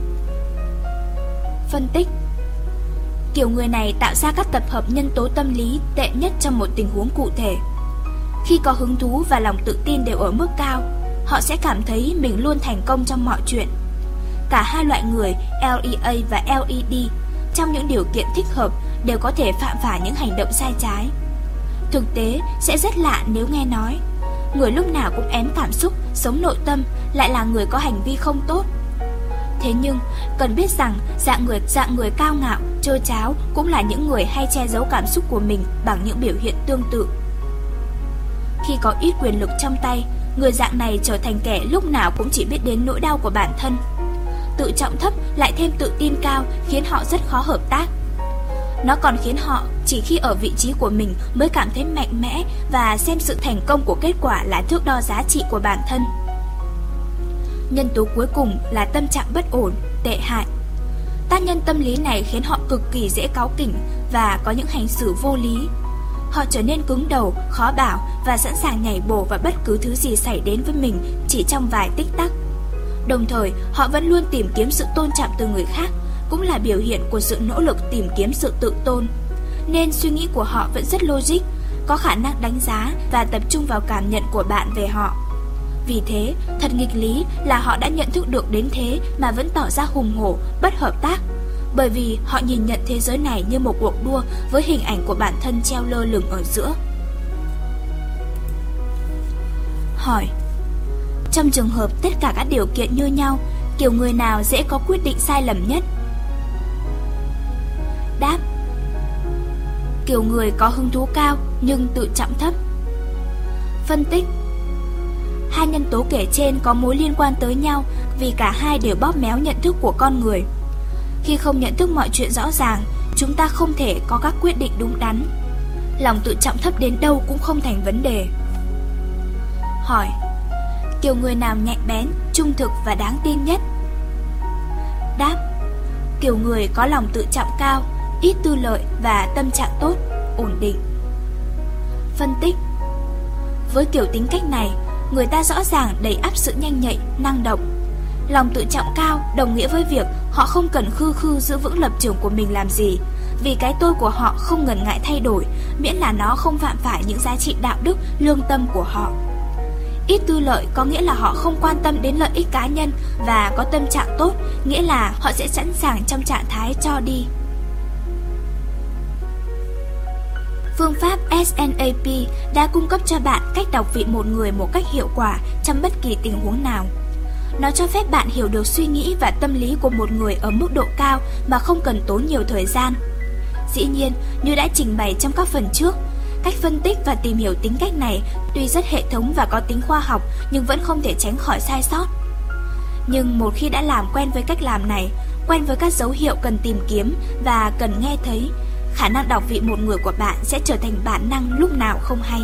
Phân tích. Kiểu người này tạo ra các tập hợp nhân tố tâm lý tệ nhất trong một tình huống cụ thể. Khi có hứng thú và lòng tự tin đều ở mức cao, họ sẽ cảm thấy mình luôn thành công trong mọi chuyện. Cả hai loại người LEA và LED trong những điều kiện thích hợp đều có thể phạm phải những hành động sai trái. Thực tế sẽ rất lạ nếu nghe nói người lúc nào cũng ém cảm xúc, sống nội tâm lại là người có hành vi không tốt. Thế nhưng cần biết rằng dạng người cao ngạo, trơ tráo cũng là những người hay che giấu cảm xúc của mình bằng những biểu hiện tương tự. Khi có ít quyền lực trong tay, người dạng này trở thành kẻ lúc nào cũng chỉ biết đến nỗi đau của bản thân. Tự trọng thấp lại thêm tự tin cao khiến họ rất khó hợp tác. Nó còn khiến họ chỉ khi ở vị trí của mình mới cảm thấy mạnh mẽ và xem sự thành công của kết quả là thước đo giá trị của bản thân. Nhân tố cuối cùng là tâm trạng bất ổn, tệ hại. Tác nhân tâm lý này khiến họ cực kỳ dễ cáu kỉnh và có những hành xử vô lý. Họ trở nên cứng đầu, khó bảo và sẵn sàng nhảy bổ vào bất cứ thứ gì xảy đến với mình chỉ trong vài tích tắc. Đồng thời, họ vẫn luôn tìm kiếm sự tôn trọng từ người khác, cũng là biểu hiện của sự nỗ lực tìm kiếm sự tự tôn. Nên suy nghĩ của họ vẫn rất logic, có khả năng đánh giá và tập trung vào cảm nhận của bạn về họ. Vì thế, thật nghịch lý là họ đã nhận thức được đến thế mà vẫn tỏ ra hùng hổ, bất hợp tác. Bởi vì họ nhìn nhận thế giới này như một cuộc đua với hình ảnh của bản thân treo lơ lửng ở giữa. Hỏi: trong trường hợp tất cả các điều kiện như nhau, kiểu người nào dễ có quyết định sai lầm nhất? Đáp: kiểu người có hứng thú cao nhưng tự trọng thấp. Phân tích: hai nhân tố kể trên có mối liên quan tới nhau vì cả hai đều bóp méo nhận thức của con người. Khi không nhận thức mọi chuyện rõ ràng, chúng ta không thể có các quyết định đúng đắn. Lòng tự trọng thấp đến đâu cũng không thành vấn đề. Hỏi: kiểu người nào nhạy bén, trung thực và đáng tin nhất? Đáp: kiểu người có lòng tự trọng cao, ít tư lợi và tâm trạng tốt, ổn định. Phân tích: với kiểu tính cách này, người ta rõ ràng đầy ắp sự nhanh nhạy, năng động. Lòng tự trọng cao đồng nghĩa với việc họ không cần khư khư giữ vững lập trường của mình làm gì, vì cái tôi của họ không ngần ngại thay đổi, miễn là nó không phạm phải những giá trị đạo đức, lương tâm của họ. Ít tư lợi có nghĩa là họ không quan tâm đến lợi ích cá nhân, và có tâm trạng tốt nghĩa là họ sẽ sẵn sàng trong trạng thái cho đi. Phương pháp SNAP đã cung cấp cho bạn cách đọc vị một người một cách hiệu quả trong bất kỳ tình huống nào. Nó cho phép bạn hiểu được suy nghĩ và tâm lý của một người ở mức độ cao mà không cần tốn nhiều thời gian. Dĩ nhiên, như đã trình bày trong các phần trước, cách phân tích và tìm hiểu tính cách này tuy rất hệ thống và có tính khoa học nhưng vẫn không thể tránh khỏi sai sót. Nhưng một khi đã làm quen với cách làm này, quen với các dấu hiệu cần tìm kiếm và cần nghe thấy, khả năng đọc vị một người của bạn sẽ trở thành bản năng lúc nào không hay.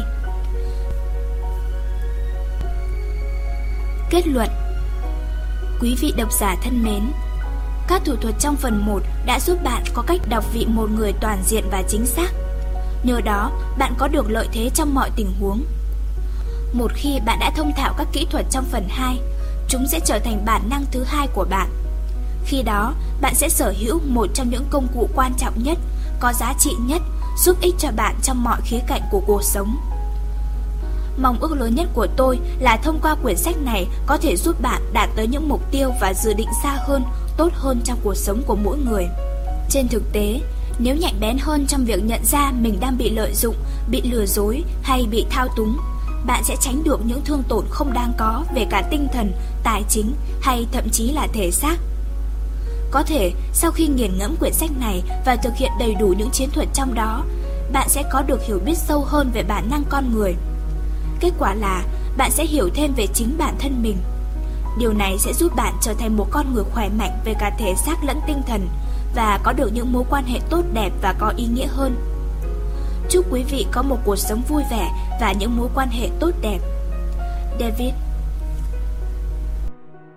Kết luận: quý vị độc giả thân mến, các thủ thuật trong phần 1 đã giúp bạn có cách đọc vị một người toàn diện và chính xác. Nhờ đó, bạn có được lợi thế trong mọi tình huống. Một khi bạn đã thông thạo các kỹ thuật trong phần 2, chúng sẽ trở thành bản năng thứ hai của bạn. Khi đó, bạn sẽ sở hữu một trong những công cụ quan trọng nhất, có giá trị nhất, giúp ích cho bạn trong mọi khía cạnh của cuộc sống. Mong ước lớn nhất của tôi là thông qua quyển sách này có thể giúp bạn đạt tới những mục tiêu và dự định xa hơn, tốt hơn trong cuộc sống của mỗi người. Trên thực tế, nếu nhạy bén hơn trong việc nhận ra mình đang bị lợi dụng, bị lừa dối hay bị thao túng, bạn sẽ tránh được những thương tổn không đáng có về cả tinh thần, tài chính hay thậm chí là thể xác. Có thể sau khi nghiền ngẫm quyển sách này và thực hiện đầy đủ những chiến thuật trong đó, bạn sẽ có được hiểu biết sâu hơn về bản năng con người. Kết quả là bạn sẽ hiểu thêm về chính bản thân mình. Điều này sẽ giúp bạn trở thành một con người khỏe mạnh về cả thể xác lẫn tinh thần và có được những mối quan hệ tốt đẹp và có ý nghĩa hơn. Chúc quý vị có một cuộc sống vui vẻ và những mối quan hệ tốt đẹp. David